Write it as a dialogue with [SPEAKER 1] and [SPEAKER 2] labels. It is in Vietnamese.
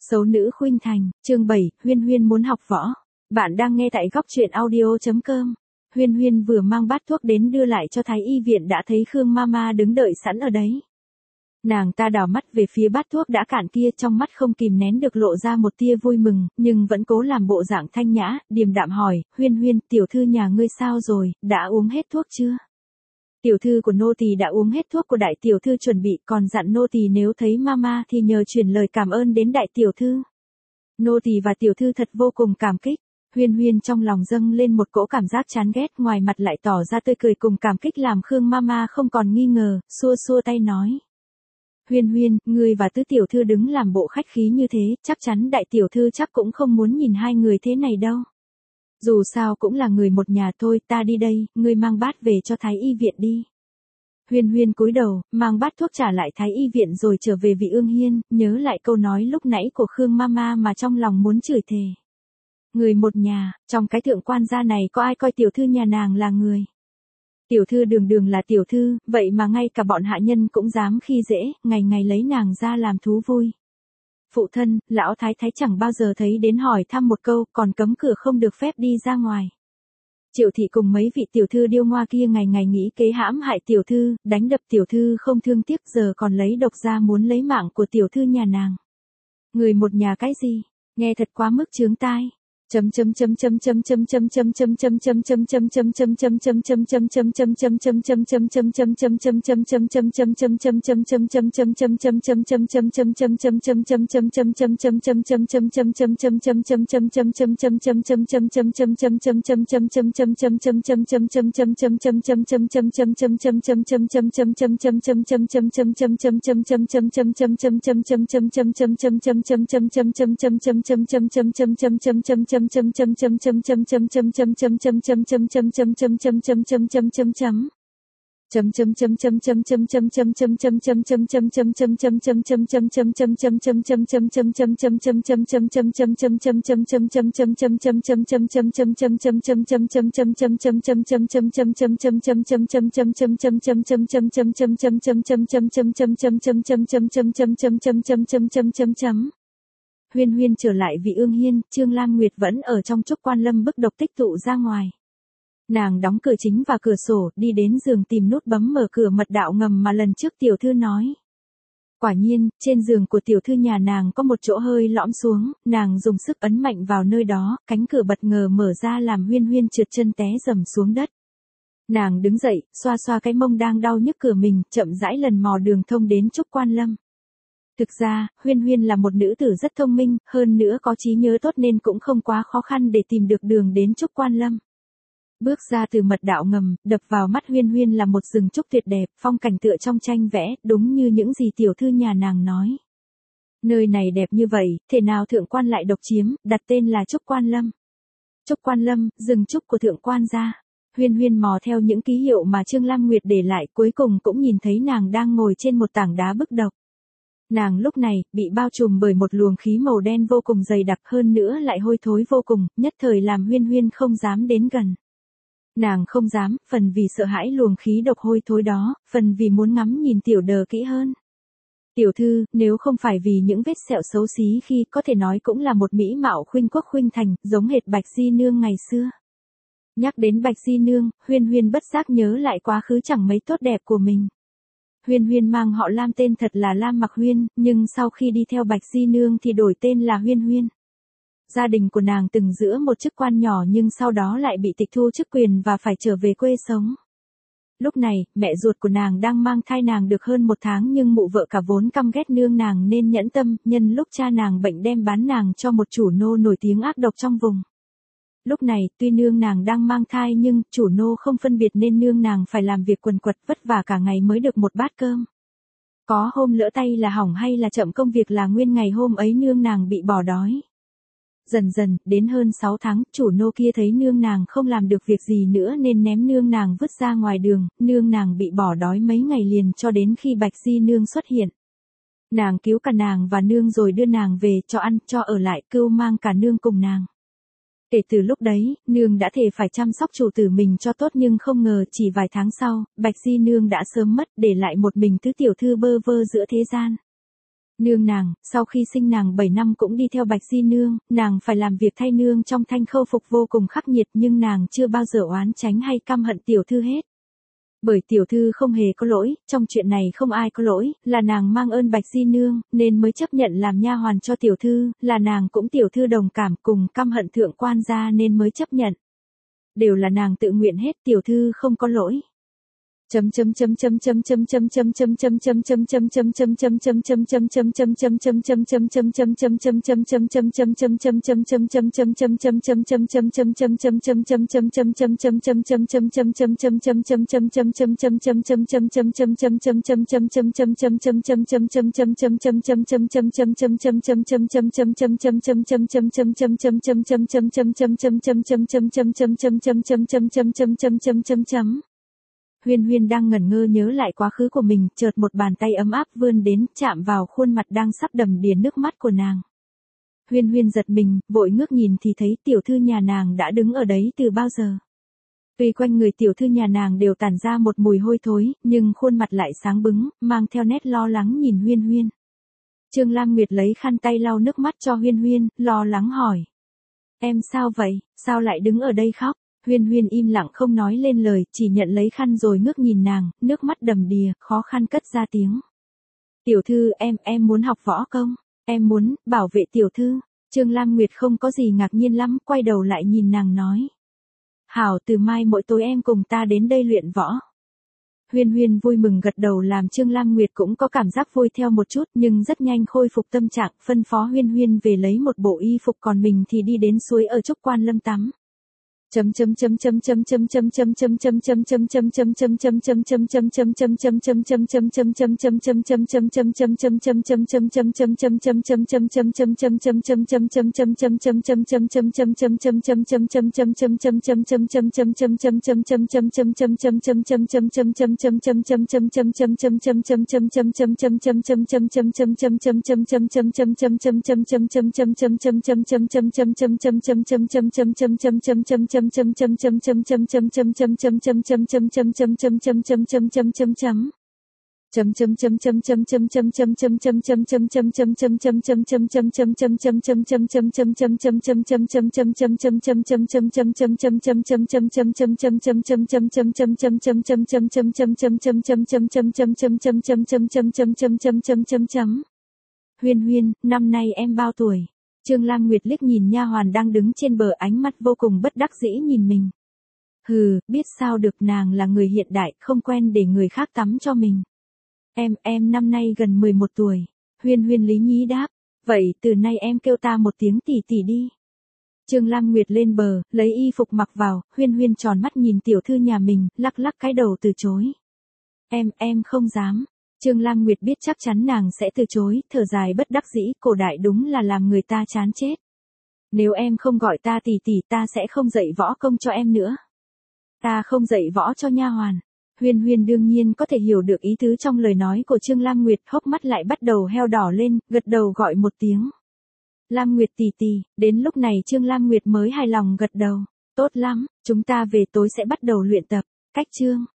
[SPEAKER 1] Xấu nữ khuynh thành, chương 7, Huyên Huyên muốn học võ. Bạn đang nghe tại góc truyện audio.com. Huyên Huyên vừa mang bát thuốc đến đưa lại cho thái y viện đã thấy Khương Mama đứng đợi sẵn ở đấy. Nàng ta đảo mắt về phía bát thuốc đã cạn kia, trong mắt không kìm nén được lộ ra một tia vui mừng, nhưng vẫn cố làm bộ dạng thanh nhã, điềm đạm hỏi, Huyên Huyên, tiểu thư nhà ngươi sao rồi, đã uống hết thuốc chưa? Tiểu thư của nô tỳ đã uống hết thuốc của đại tiểu thư chuẩn bị, còn dặn nô tỳ nếu thấy mama thì nhờ truyền lời cảm ơn đến đại tiểu thư. Nô tỳ và tiểu thư thật vô cùng cảm kích. Huyên Huyên trong lòng dâng lên một cỗ cảm giác chán ghét, ngoài mặt lại tỏ ra tươi cười cùng cảm kích làm Khương Mama không còn nghi ngờ, xua xua tay nói. Huyên Huyên, ngươi và tứ tiểu thư đứng làm bộ khách khí như thế, chắc chắn đại tiểu thư chắc cũng không muốn nhìn hai người thế này đâu. Dù sao cũng là người một nhà thôi, ta đi đây, ngươi mang bát về cho thái y viện đi. Huyên Huyên cúi đầu, mang bát thuốc trả lại thái y viện rồi trở về Vị Ương Hiên, nhớ lại câu nói lúc nãy của Khương Mama mà trong lòng muốn chửi thề. Người một nhà, trong cái thượng quan gia này có ai coi tiểu thư nhà nàng là người. Tiểu thư đường đường là tiểu thư, vậy mà ngay cả bọn hạ nhân cũng dám khi dễ, ngày ngày lấy nàng ra làm thú vui. Phụ thân, lão thái thái chẳng bao giờ thấy đến hỏi thăm một câu, còn cấm cửa không được phép đi ra ngoài. Triệu thị cùng mấy vị tiểu thư điêu ngoa kia ngày ngày nghĩ kế hãm hại tiểu thư, đánh đập tiểu thư không thương tiếc, giờ còn lấy độc ra muốn lấy mạng của tiểu thư nhà nàng. Người một nhà cái gì, nghe thật quá mức chướng tai. Huyên Huyên trở lại Vị Ương Hiên, Trương Lam Nguyệt vẫn ở trong Trúc Quan Lâm bức độc tích tụ ra ngoài. Nàng đóng cửa chính và cửa sổ, đi đến giường tìm nút bấm mở cửa mật đạo ngầm mà lần trước tiểu thư nói. Quả nhiên, trên giường của tiểu thư nhà nàng có một chỗ hơi lõm xuống, nàng dùng sức ấn mạnh vào nơi đó, cánh cửa bất ngờ mở ra làm Huyên Huyên trượt chân té rầm xuống đất. Nàng đứng dậy, xoa xoa cái mông đang đau nhức cửa mình, chậm rãi lần mò đường thông đến Trúc Quan Lâm. Thực ra, Huyên Huyên là một nữ tử rất thông minh, hơn nữa có trí nhớ tốt nên cũng không quá khó khăn để tìm được đường đến Trúc Quan Lâm. Bước ra từ mật đạo ngầm, đập vào mắt Huyên Huyên là một rừng trúc tuyệt đẹp, phong cảnh tựa trong tranh vẽ, đúng như những gì tiểu thư nhà nàng nói. Nơi này đẹp như vậy, thể nào thượng quan lại độc chiếm, đặt tên là Trúc Quan Lâm. Trúc Quan Lâm, rừng trúc của thượng quan gia. Huyên Huyên mò theo những ký hiệu mà Trương Lam Nguyệt để lại, cuối cùng cũng nhìn thấy nàng đang ngồi trên một tảng đá bức độc. Nàng lúc này, bị bao trùm bởi một luồng khí màu đen vô cùng dày đặc, hơn nữa lại hôi thối vô cùng, nhất thời làm Huyên Huyên không dám đến gần. Nàng không dám, phần vì sợ hãi luồng khí độc hôi thối đó, phần vì muốn ngắm nhìn tiểu đờ kỹ hơn. Tiểu thư, nếu không phải vì những vết sẹo xấu xí khi có thể nói cũng là một mỹ mạo khuynh quốc khuynh thành, giống hệt Bạch Di Nương ngày xưa. Nhắc đến Bạch Di Nương, Huyên Huyên bất giác nhớ lại quá khứ chẳng mấy tốt đẹp của mình. Huyên Huyên mang họ Lam, tên thật là Lam Mặc Huyên, nhưng sau khi đi theo Bạch Di Nương thì đổi tên là Huyên Huyên. Gia đình của nàng từng giữ một chức quan nhỏ nhưng sau đó lại bị tịch thu chức quyền và phải trở về quê sống. Lúc này, mẹ ruột của nàng đang mang thai nàng được hơn 1 tháng nhưng mụ vợ cả vốn căm ghét nương nàng nên nhẫn tâm, nhân lúc cha nàng bệnh đem bán nàng cho một chủ nô nổi tiếng ác độc trong vùng. Lúc này, tuy nương nàng đang mang thai nhưng chủ nô không phân biệt nên nương nàng phải làm việc quần quật vất vả cả ngày mới được một bát cơm. Có hôm lỡ tay là hỏng hay là chậm công việc là nguyên ngày hôm ấy nương nàng bị bỏ đói. Dần dần, đến hơn 6 tháng, chủ nô kia thấy nương nàng không làm được việc gì nữa nên ném nương nàng vứt ra ngoài đường, nương nàng bị bỏ đói mấy ngày liền cho đến khi Bạch Di Nương xuất hiện. Nàng cứu cả nàng và nương rồi đưa nàng về, cho ăn, cho ở lại, cưu mang cả nương cùng nàng. Kể từ lúc đấy, nương đã thề phải chăm sóc chủ tử mình cho tốt nhưng không ngờ chỉ vài tháng sau, Bạch Di Nương đã sớm mất để lại một mình tứ tiểu thư bơ vơ giữa thế gian. Nương nàng, sau khi sinh nàng 7 năm cũng đi theo Bạch Di nương, nàng phải làm việc thay nương trong thanh khâu phục vô cùng khắc nghiệt nhưng nàng chưa bao giờ oán tránh hay căm hận tiểu thư hết. Bởi tiểu thư không hề có lỗi, trong chuyện này không ai có lỗi, là nàng mang ơn Bạch Di nương, nên mới chấp nhận làm nha hoàn cho tiểu thư, là nàng cũng tiểu thư đồng cảm cùng căm hận thượng quan gia nên mới chấp nhận. Đều là nàng tự nguyện hết, tiểu thư không có lỗi. Huyên Huyên đang ngẩn ngơ nhớ lại quá khứ của mình, chợt một bàn tay ấm áp vươn đến, chạm vào khuôn mặt đang sắp đầm đìa nước mắt của nàng. Huyên Huyên giật mình, vội ngước nhìn thì thấy tiểu thư nhà nàng đã đứng ở đấy từ bao giờ. Tuy quanh người tiểu thư nhà nàng đều tản ra một mùi hôi thối, nhưng khuôn mặt lại sáng bừng, mang theo nét lo lắng nhìn Huyên Huyên. Trương Lam Nguyệt lấy khăn tay lau nước mắt cho Huyên Huyên, lo lắng hỏi. Em sao vậy, sao lại đứng ở đây khóc? Huyên Huyên im lặng không nói lên lời, chỉ nhận lấy khăn rồi ngước nhìn nàng, nước mắt đầm đìa, khó khăn cất ra tiếng. Tiểu thư em muốn học võ công, em muốn bảo vệ tiểu thư. Trương Lam Nguyệt không có gì ngạc nhiên lắm, quay đầu lại nhìn nàng nói. Hảo, từ mai mỗi tối em cùng ta đến đây luyện võ. Huyên Huyên vui mừng gật đầu làm Trương Lam Nguyệt cũng có cảm giác vui theo một chút nhưng rất nhanh khôi phục tâm trạng, phân phó Huyên Huyên về lấy một bộ y phục còn mình thì đi đến suối ở Trúc Quan Lâm tắm. Huyên Huyên, năm nay em bao tuổi? Trương Lam Nguyệt liếc nhìn nha hoàn đang đứng trên bờ, ánh mắt vô cùng bất đắc dĩ nhìn mình. Hừ, biết sao được, nàng là người hiện đại, không quen để người khác tắm cho mình. Em năm nay gần 11 tuổi. Huyên Huyên lý nhí đáp. Vậy từ nay em kêu ta một tiếng tỷ tỷ đi. Trương Lam Nguyệt lên bờ, lấy y phục mặc vào, Huyên Huyên tròn mắt nhìn tiểu thư nhà mình, lắc lắc cái đầu từ chối. Em không dám. Trương Lam Nguyệt biết chắc chắn nàng sẽ từ chối, thở dài bất đắc dĩ, cổ đại đúng là làm người ta chán chết. Nếu em không gọi ta tỷ tỷ ta sẽ không dạy võ công cho em nữa. Ta không dạy võ cho nha hoàn. Huyên Huyên đương nhiên có thể hiểu được ý tứ trong lời nói của Trương Lam Nguyệt, hốc mắt lại bắt đầu heo đỏ lên, gật đầu gọi một tiếng. Lam Nguyệt tỷ tỷ, đến lúc này Trương Lam Nguyệt mới hài lòng gật đầu. Tốt lắm, chúng ta về tối sẽ bắt đầu luyện tập. Cách chương